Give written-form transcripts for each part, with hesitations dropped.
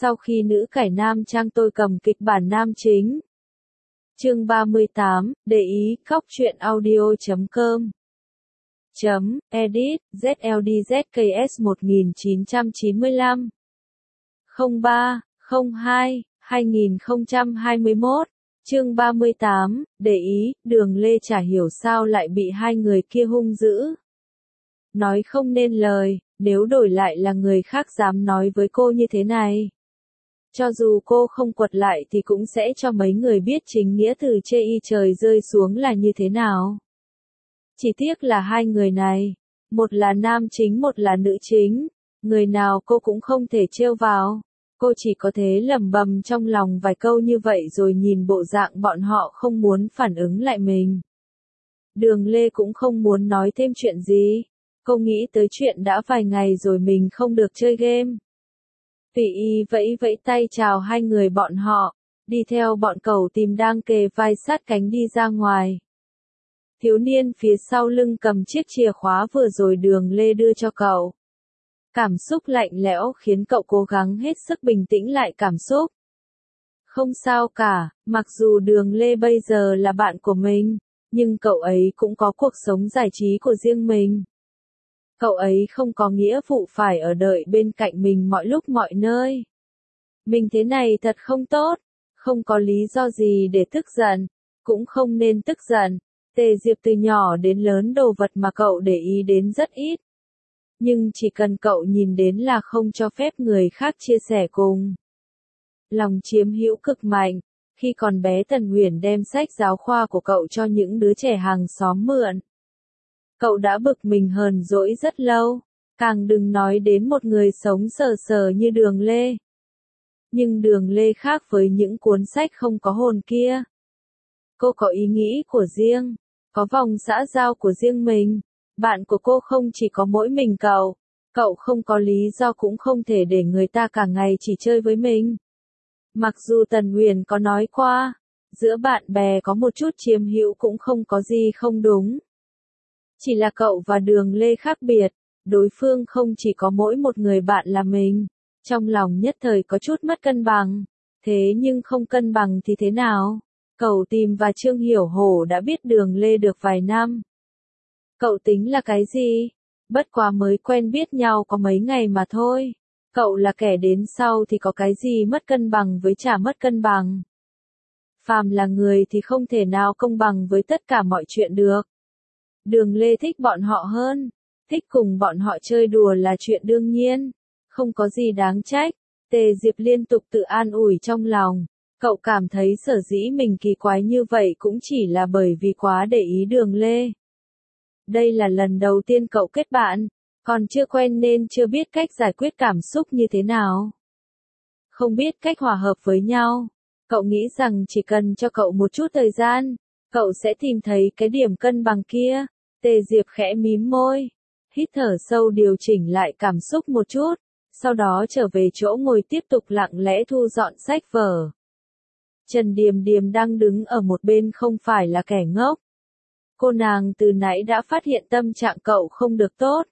Sau khi nữ cải nam trang tôi cầm kịch bản nam chính. Chương 38, để ý, khóc chuyện audio.com. Edit, ZLDZKS 1995 03 02 2021. Chương 38, để ý, Đường Lê chả hiểu sao lại bị hai người kia hung dữ. Nói không nên lời, nếu đổi lại là người khác dám nói với cô như thế này. Cho dù cô không quật lại thì cũng sẽ cho mấy người biết chính nghĩa từ chê y trời rơi xuống là như thế nào. Chỉ tiếc là hai người này, một là nam chính một là nữ chính, người nào cô cũng không thể trêu vào. Cô chỉ có thế lẩm bẩm trong lòng vài câu như vậy rồi nhìn bộ dạng bọn họ không muốn phản ứng lại mình. Đường Lê cũng không muốn nói thêm chuyện gì. Cô nghĩ tới chuyện đã vài ngày rồi mình không được chơi game. Tùy y vẫy vẫy tay chào hai người bọn họ, đi theo bọn cẩu tìm đang kề vai sát cánh đi ra ngoài. Thiếu niên phía sau lưng cầm chiếc chìa khóa vừa rồi Đường Lê đưa cho cậu. Cảm xúc lạnh lẽo khiến cậu cố gắng hết sức bình tĩnh lại cảm xúc. Không sao cả, mặc dù Đường Lê bây giờ là bạn của mình, nhưng cậu ấy cũng có cuộc sống giải trí của riêng mình. Cậu ấy không có nghĩa vụ phải ở đợi bên cạnh mình mọi lúc mọi nơi. Mình thế này thật không tốt, không có lý do gì để tức giận, cũng không nên tức giận. Tề Diệp từ nhỏ đến lớn đồ vật mà cậu để ý đến rất ít. Nhưng chỉ cần cậu nhìn đến là không cho phép người khác chia sẻ cùng. Lòng chiếm hữu cực mạnh, khi còn bé Tần Huyền đem sách giáo khoa của cậu cho những đứa trẻ hàng xóm mượn. Cậu đã bực mình hờn dỗi rất lâu, càng đừng nói đến một người sống sờ sờ như Đường Lê. Nhưng Đường Lê khác với những cuốn sách không có hồn kia. Cô có ý nghĩ của riêng, có vòng xã giao của riêng mình. Bạn của cô không chỉ có mỗi mình cậu không có lý do cũng không thể để người ta cả ngày chỉ chơi với mình. Mặc dù Tần Huyền có nói qua, giữa bạn bè có một chút chiếm hữu cũng không có gì không đúng. Chỉ là cậu và Đường Lê khác biệt, đối phương không chỉ có mỗi một người bạn là mình, trong lòng nhất thời có chút mất cân bằng. Thế nhưng không cân bằng thì thế nào? Cậu Tìm và Trương Hiểu Hổ đã biết Đường Lê được vài năm. Cậu tính là cái gì? Bất quá mới quen biết nhau có mấy ngày mà thôi. Cậu là kẻ đến sau thì có cái gì mất cân bằng với chả mất cân bằng. Phàm là người thì không thể nào công bằng với tất cả mọi chuyện được. Đường Lê thích bọn họ hơn, thích cùng bọn họ chơi đùa là chuyện đương nhiên, không có gì đáng trách. Tề Diệp liên tục tự an ủi trong lòng, cậu cảm thấy sở dĩ mình kỳ quái như vậy cũng chỉ là bởi vì quá để ý Đường Lê. Đây là lần đầu tiên cậu kết bạn, còn chưa quen nên chưa biết cách giải quyết cảm xúc như thế nào. Không biết cách hòa hợp với nhau, cậu nghĩ rằng chỉ cần cho cậu một chút thời gian, cậu sẽ tìm thấy cái điểm cân bằng kia. Tề Diệp khẽ mím môi, hít thở sâu điều chỉnh lại cảm xúc một chút, sau đó trở về chỗ ngồi tiếp tục lặng lẽ thu dọn sách vở. Trần Điềm Điềm đang đứng ở một bên không phải là kẻ ngốc. Cô nàng từ nãy đã phát hiện tâm trạng cậu không được tốt.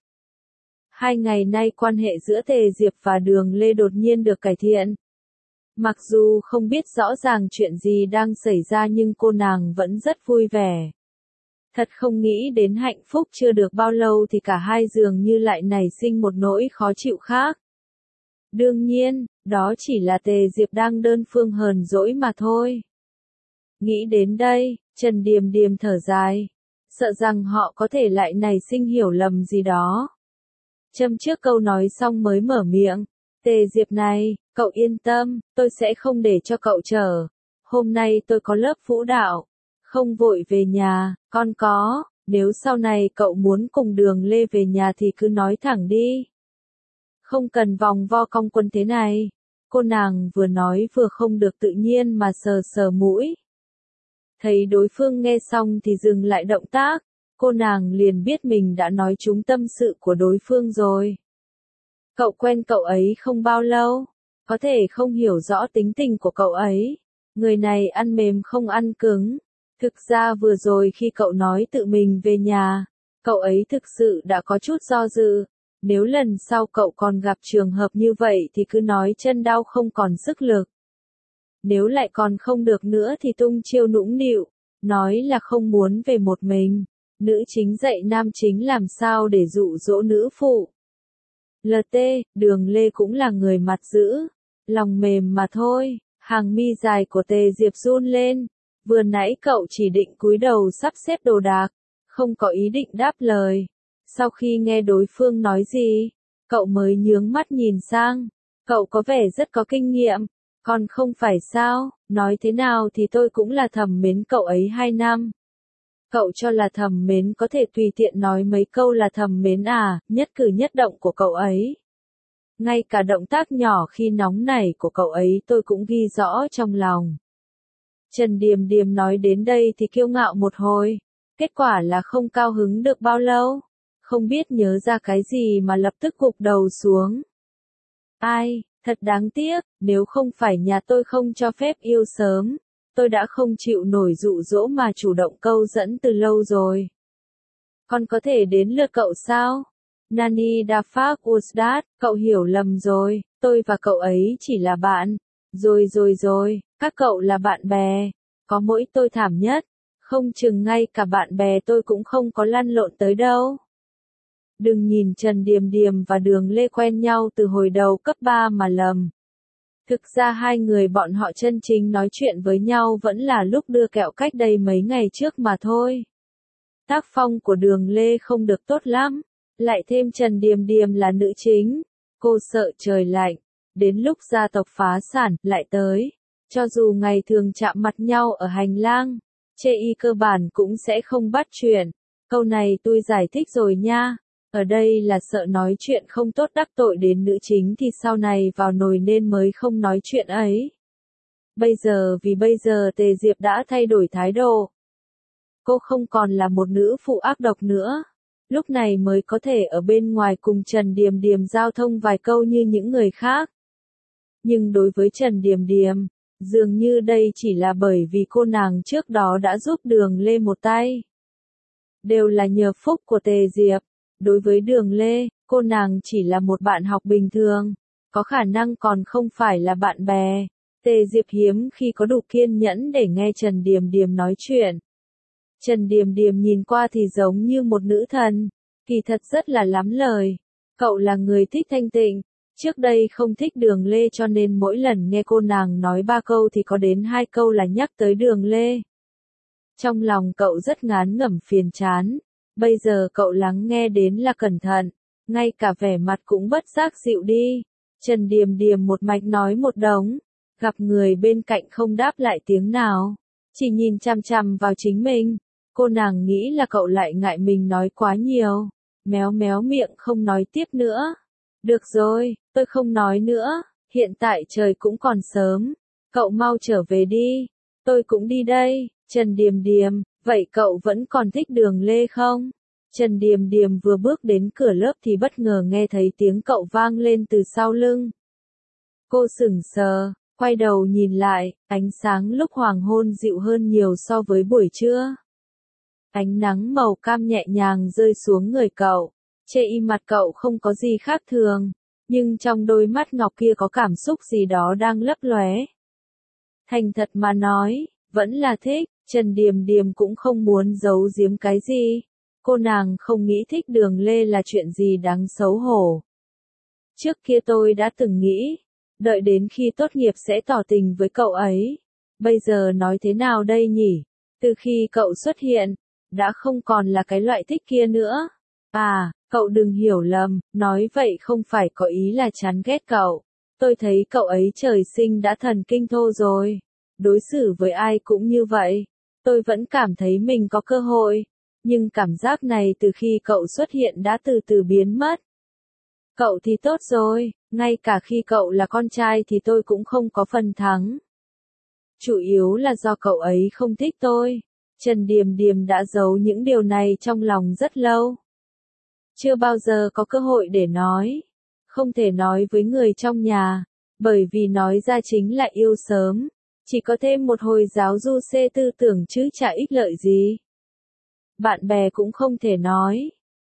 2 ngày nay quan hệ giữa Tề Diệp và Đường Lê đột nhiên được cải thiện. Mặc dù không biết rõ ràng chuyện gì đang xảy ra nhưng cô nàng vẫn rất vui vẻ. Thật không nghĩ đến hạnh phúc chưa được bao lâu thì cả hai dường như lại nảy sinh một nỗi khó chịu khác. Đương nhiên, đó chỉ là Tề Diệp đang đơn phương hờn dỗi mà thôi. Nghĩ đến đây, Trần Điềm Điềm thở dài, sợ rằng họ có thể lại nảy sinh hiểu lầm gì đó. Châm trước câu nói xong mới mở miệng, Tề Diệp này, cậu yên tâm, tôi sẽ không để cho cậu chờ. Hôm nay tôi có lớp vũ đạo, không vội về nhà, con có, nếu sau này cậu muốn cùng Đường Lê về nhà thì cứ nói thẳng đi. Không cần vòng vo cong quân thế này. Cô nàng vừa nói vừa không được tự nhiên mà sờ sờ mũi. Thấy đối phương nghe xong thì dừng lại động tác, cô nàng liền biết mình đã nói trúng tâm sự của đối phương rồi. Cậu quen cậu ấy không bao lâu, có thể không hiểu rõ tính tình của cậu ấy. Người này ăn mềm không ăn cứng. Thực ra vừa rồi khi cậu nói tự mình về nhà, cậu ấy thực sự đã có chút do dự. Nếu lần sau cậu còn gặp trường hợp như vậy thì cứ nói chân đau không còn sức lực. Nếu lại còn không được nữa thì tung chiêu nũng nịu, nói là không muốn về một mình. Nữ chính dạy nam chính làm sao để dụ dỗ nữ phụ. LT, Đường Lê cũng là người mặt dữ, lòng mềm mà thôi. Hàng mi dài của Tề Diệp run lên. Vừa nãy cậu chỉ định cúi đầu sắp xếp đồ đạc, không có ý định đáp lời. Sau khi nghe đối phương nói gì, cậu mới nhướng mắt nhìn sang. Cậu có vẻ rất có kinh nghiệm, còn không phải sao, nói thế nào thì tôi cũng là thầm mến cậu ấy 2 năm. Cậu cho là thầm mến có thể tùy tiện nói mấy câu là thầm mến à, nhất cử nhất động của cậu ấy. Ngay cả động tác nhỏ khi nóng nảy của cậu ấy tôi cũng ghi rõ trong lòng. Trần Điềm Điềm nói đến đây thì kiêu ngạo một hồi, kết quả là không cao hứng được bao lâu, không biết nhớ ra cái gì mà lập tức gục đầu xuống. Ai, thật đáng tiếc, nếu không phải nhà tôi không cho phép yêu sớm, tôi đã không chịu nổi dụ dỗ mà chủ động câu dẫn từ lâu rồi. Còn có thể đến lượt cậu sao? Nani da fuck was that? Cậu hiểu lầm rồi, tôi và cậu ấy chỉ là bạn. Rồi, các cậu là bạn bè. Có mỗi tôi thảm nhất, không chừng ngay cả bạn bè tôi cũng không có lăn lộn tới đâu. Đừng nhìn Trần Điềm Điềm và Đường Lê quen nhau từ hồi đầu cấp 3 mà lầm. Thực ra hai người bọn họ chân chính nói chuyện với nhau vẫn là lúc đưa kẹo cách đây mấy ngày trước mà thôi. Tác phong của Đường Lê không được tốt lắm, lại thêm Trần Điềm Điềm là nữ chính, cô sợ trời lạnh, đến lúc gia tộc phá sản lại tới, cho dù ngày thường chạm mặt nhau ở hành lang, chê y cơ bản cũng sẽ không bắt chuyện. Câu này tôi giải thích rồi nha. Ở đây là sợ nói chuyện không tốt đắc tội đến nữ chính thì sau này vào nồi nên mới không nói chuyện ấy. Vì bây giờ Tề Diệp đã thay đổi thái độ. Cô không còn là một nữ phụ ác độc nữa. Lúc này mới có thể ở bên ngoài cùng Trần Điềm Điềm giao thông vài câu như những người khác. Nhưng đối với Trần Điềm Điềm, dường như đây chỉ là bởi vì cô nàng trước đó đã giúp Đường Lê một tay. Đều là nhờ phúc của Tề Diệp. Đối với Đường Lê, cô nàng chỉ là một bạn học bình thường, có khả năng còn không phải là bạn bè. Tề Diệp hiếm khi có đủ kiên nhẫn để nghe Trần Điềm Điềm nói chuyện. Trần Điềm Điềm nhìn qua thì giống như một nữ thần, kỳ thật rất là lắm lời. Cậu là người thích thanh tịnh, trước đây không thích Đường Lê cho nên mỗi lần nghe cô nàng nói 3 câu thì có đến 2 câu là nhắc tới Đường Lê. Trong lòng cậu rất ngán ngẩm phiền chán. Bây giờ cậu lắng nghe đến là cẩn thận, ngay cả vẻ mặt cũng bất giác dịu đi. Trần Điềm Điềm một mạch nói một đống, gặp người bên cạnh không đáp lại tiếng nào, chỉ nhìn chằm chằm vào chính mình. Cô nàng nghĩ là cậu lại ngại mình nói quá nhiều, méo méo miệng không nói tiếp nữa. Được rồi, tôi không nói nữa, hiện tại trời cũng còn sớm, cậu mau trở về đi, tôi cũng đi đây. Trần Điềm Điềm, vậy cậu vẫn còn thích Đường Lê không? Trần Điềm Điềm vừa bước đến cửa lớp thì bất ngờ nghe thấy tiếng cậu vang lên từ sau lưng. Cô sững sờ, quay đầu nhìn lại, ánh sáng lúc hoàng hôn dịu hơn nhiều so với buổi trưa. Ánh nắng màu cam nhẹ nhàng rơi xuống người cậu, che y mặt cậu không có gì khác thường, nhưng trong đôi mắt ngọc kia có cảm xúc gì đó đang lấp lóe. Thành thật mà nói, vẫn là thích. Trần Điềm Điềm cũng không muốn giấu giếm cái gì. Cô nàng không nghĩ thích Đường Lê là chuyện gì đáng xấu hổ. Trước kia tôi đã từng nghĩ, đợi đến khi tốt nghiệp sẽ tỏ tình với cậu ấy. Bây giờ nói thế nào đây nhỉ? Từ khi cậu xuất hiện, đã không còn là cái loại thích kia nữa. À, cậu đừng hiểu lầm, nói vậy không phải có ý là chán ghét cậu. Tôi thấy cậu ấy trời sinh đã thần kinh thô rồi. Đối xử với ai cũng như vậy. Tôi vẫn cảm thấy mình có cơ hội, nhưng cảm giác này từ khi cậu xuất hiện đã từ từ biến mất. Cậu thì tốt rồi, ngay cả khi cậu là con trai thì tôi cũng không có phần thắng. Chủ yếu là do cậu ấy không thích tôi. Trần Điềm Điềm đã giấu những điều này trong lòng rất lâu. Chưa bao giờ có cơ hội để nói. Không thể nói với người trong nhà, bởi vì nói ra chính là yêu sớm. Chỉ có thêm một hồi giáo du xê tư tưởng chứ chả ích lợi gì. Bạn bè cũng không thể nói,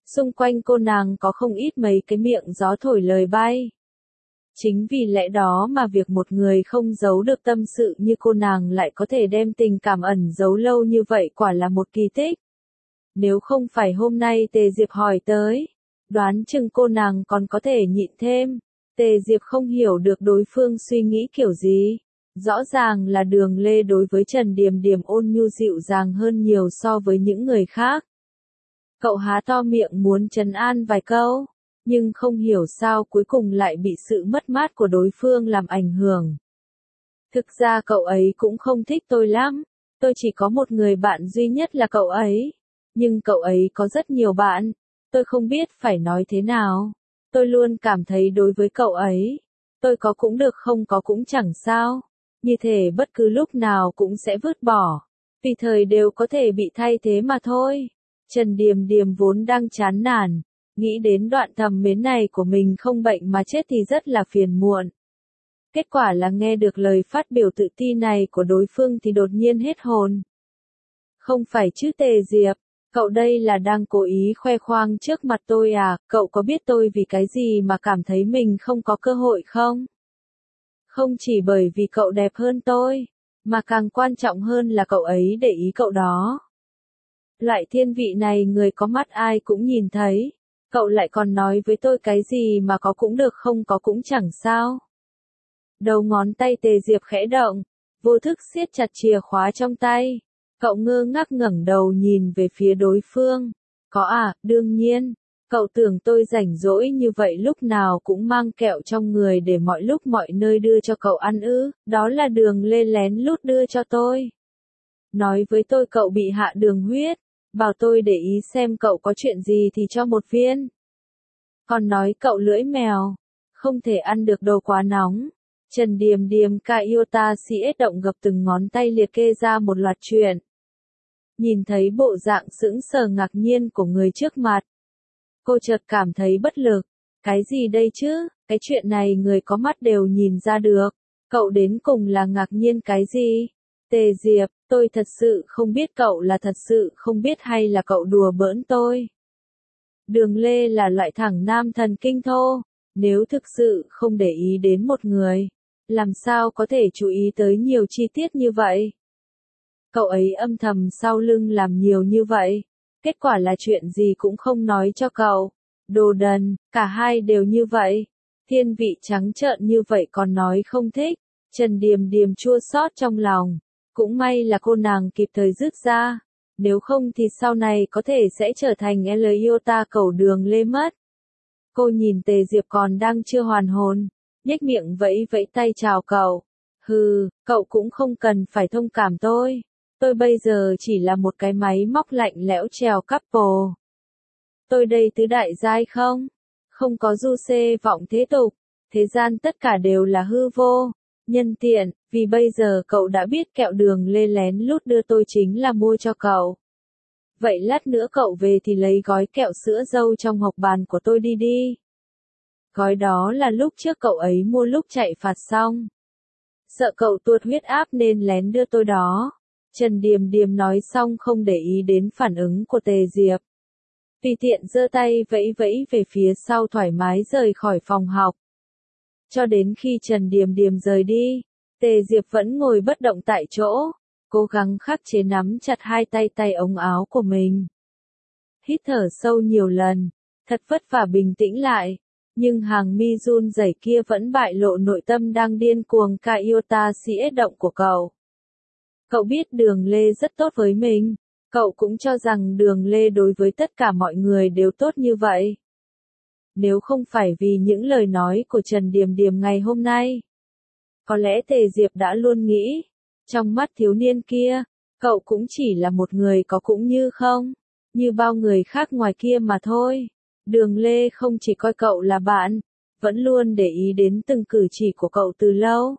Xung quanh cô nàng có không ít mấy cái miệng gió thổi lời bay. Chính vì lẽ đó mà việc một người không giấu được tâm sự như cô nàng lại có thể đem tình cảm ẩn giấu lâu như vậy quả là một kỳ tích. Nếu không phải hôm nay Tề Diệp hỏi tới, đoán chừng cô nàng còn có thể nhịn thêm. Tề Diệp không hiểu được đối phương suy nghĩ kiểu gì. Rõ ràng là Đường Lê đối với Trần Điềm Điềm ôn nhu dịu dàng hơn nhiều so với những người khác. Cậu há to miệng muốn trấn an vài câu, nhưng không hiểu sao cuối cùng lại bị sự mất mát của đối phương làm ảnh hưởng. Thực ra cậu ấy cũng không thích tôi lắm, tôi chỉ có một người bạn duy nhất là cậu ấy. Nhưng cậu ấy có rất nhiều bạn, tôi không biết phải nói thế nào. Tôi luôn cảm thấy đối với cậu ấy, tôi có cũng được không có cũng chẳng sao. Như thể bất cứ lúc nào cũng sẽ vứt bỏ, vì thời đều có thể bị thay thế mà thôi. Trần Điềm Điềm vốn đang chán nản, nghĩ đến đoạn thầm mến này của mình không bệnh mà chết thì rất là phiền muộn. Kết quả là nghe được lời phát biểu tự ti này của đối phương thì đột nhiên hết hồn. Không phải chứ Tề Diệp, cậu đây là đang cố ý khoe khoang trước mặt tôi à, cậu có biết tôi vì cái gì mà cảm thấy mình không có cơ hội không? Không chỉ bởi vì cậu đẹp hơn tôi, mà càng quan trọng hơn là cậu ấy để ý cậu đó. Loại thiên vị này người có mắt ai cũng nhìn thấy, cậu lại còn nói với tôi cái gì mà có cũng được không có cũng chẳng sao. Đầu ngón tay Tề Diệp khẽ động, vô thức siết chặt chìa khóa trong tay. Cậu ngơ ngác ngẩng đầu nhìn về phía đối phương. Có à, đương nhiên. Cậu tưởng tôi rảnh rỗi như vậy lúc nào cũng mang kẹo trong người để mọi lúc mọi nơi đưa cho cậu ăn ư, đó là Đường Lê lén lút đưa cho tôi. Nói với tôi cậu bị hạ đường huyết, bảo tôi để ý xem cậu có chuyện gì thì cho một viên. Còn nói cậu lưỡi mèo, không thể ăn được đồ quá nóng. Trần Điềm Điềm Kaiota siết động gập từng ngón tay liệt kê ra một loạt chuyện. Nhìn thấy bộ dạng sững sờ ngạc nhiên của người trước mặt, cô chợt cảm thấy bất lực. Cái gì đây chứ, cái chuyện này người có mắt đều nhìn ra được. Cậu đến cùng là ngạc nhiên cái gì? Tề Diệp, tôi thật sự không biết cậu là thật sự không biết hay là cậu đùa bỡn tôi. Đường Lê là loại thẳng nam thần kinh thô. Nếu thực sự không để ý đến một người, làm sao có thể chú ý tới nhiều chi tiết như vậy? Cậu ấy âm thầm sau lưng làm nhiều như vậy, kết quả là chuyện gì cũng không nói cho cậu. Đồ đần, cả hai đều như vậy. Thiên vị trắng trợn như vậy còn nói không thích. Trần Điềm Điềm chua xót trong lòng. Cũng may là cô nàng kịp thời dứt ra. Nếu không thì sau này có thể sẽ trở thành L iota cẩu Đường Lê mất. Cô nhìn Tề Diệp còn đang chưa hoàn hồn, nhếch miệng vẫy vẫy tay chào cậu. Hừ, cậu cũng không cần phải thông cảm tôi. Tôi bây giờ chỉ là một cái máy móc lạnh lẽo trèo couple. Tôi đây tứ đại giai không? Không có du xê vọng thế tục. Thế gian tất cả đều là hư vô. Nhân tiện, vì bây giờ cậu đã biết kẹo Đường Lê lén lút đưa tôi chính là mua cho cậu. Vậy lát nữa cậu về thì lấy gói kẹo sữa dâu trong hộp bàn của tôi đi đi. Gói đó là lúc trước cậu ấy mua lúc chạy phạt xong. Sợ cậu tuột huyết áp nên lén đưa tôi đó. Trần Điềm Điềm nói xong không để ý đến phản ứng của Tề Diệp. Tùy tiện giơ tay vẫy vẫy về phía sau thoải mái rời khỏi phòng học. Cho đến khi Trần Điềm Điềm rời đi, Tề Diệp vẫn ngồi bất động tại chỗ, cố gắng khắc chế nắm chặt hai tay ống áo của mình. Hít thở sâu nhiều lần, thật vất vả bình tĩnh lại, nhưng hàng mi run rẩy kia vẫn bại lộ nội tâm đang điên cuồng Kaiota siết động của cậu. Cậu biết Đường Lê rất tốt với mình, cậu cũng cho rằng Đường Lê đối với tất cả mọi người đều tốt như vậy. Nếu không phải vì những lời nói của Trần Điềm Điềm ngày hôm nay, có lẽ Tề Diệp đã luôn nghĩ, trong mắt thiếu niên kia, cậu cũng chỉ là một người có cũng như không, như bao người khác ngoài kia mà thôi. Đường Lê không chỉ coi cậu là bạn, vẫn luôn để ý đến từng cử chỉ của cậu từ lâu.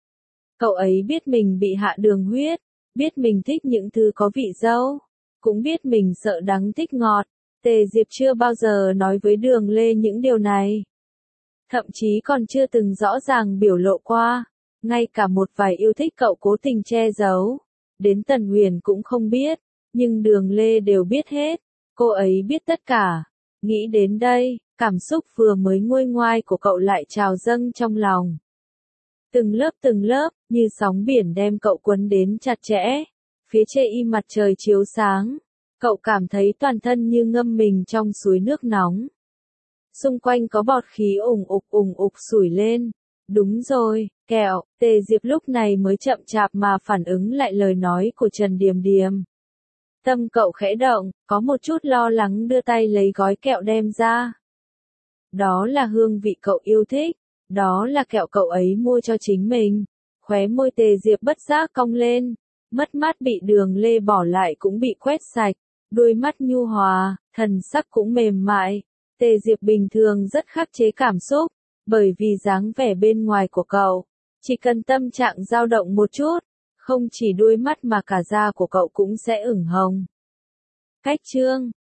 Cậu ấy biết mình bị hạ đường huyết, biết mình thích những thứ có vị dâu, cũng biết mình sợ đắng thích ngọt. Tề Diệp chưa bao giờ nói với Đường Lê những điều này. Thậm chí còn chưa từng rõ ràng biểu lộ qua, ngay cả một vài yêu thích cậu cố tình che giấu. Đến Tần Huyền cũng không biết, nhưng Đường Lê đều biết hết, cô ấy biết tất cả. Nghĩ đến đây, cảm xúc vừa mới nguôi ngoai của cậu lại trào dâng trong lòng. Từng lớp, như sóng biển đem cậu cuốn đến chặt chẽ. Phía trên mặt trời chiếu sáng, cậu cảm thấy toàn thân như ngâm mình trong suối nước nóng. Xung quanh có bọt khí ùng ục sủi lên. Đúng rồi, kẹo, Tề Diệp lúc này mới chậm chạp mà phản ứng lại lời nói của Trần Điềm Điềm. Tâm cậu khẽ động, có một chút lo lắng đưa tay lấy gói kẹo đem ra. Đó là hương vị cậu yêu thích, đó là kẹo cậu ấy mua cho chính mình. Khóe môi Tề Diệp bất giác cong lên, mất mát bị Đường Lê bỏ lại cũng bị quét sạch, đôi mắt nhu hòa, thần sắc cũng mềm mại. Tề Diệp bình thường rất khắc chế cảm xúc, bởi vì dáng vẻ bên ngoài của cậu, chỉ cần tâm trạng dao động một chút, không chỉ đôi mắt mà cả da của cậu cũng sẽ ửng hồng. Cách chương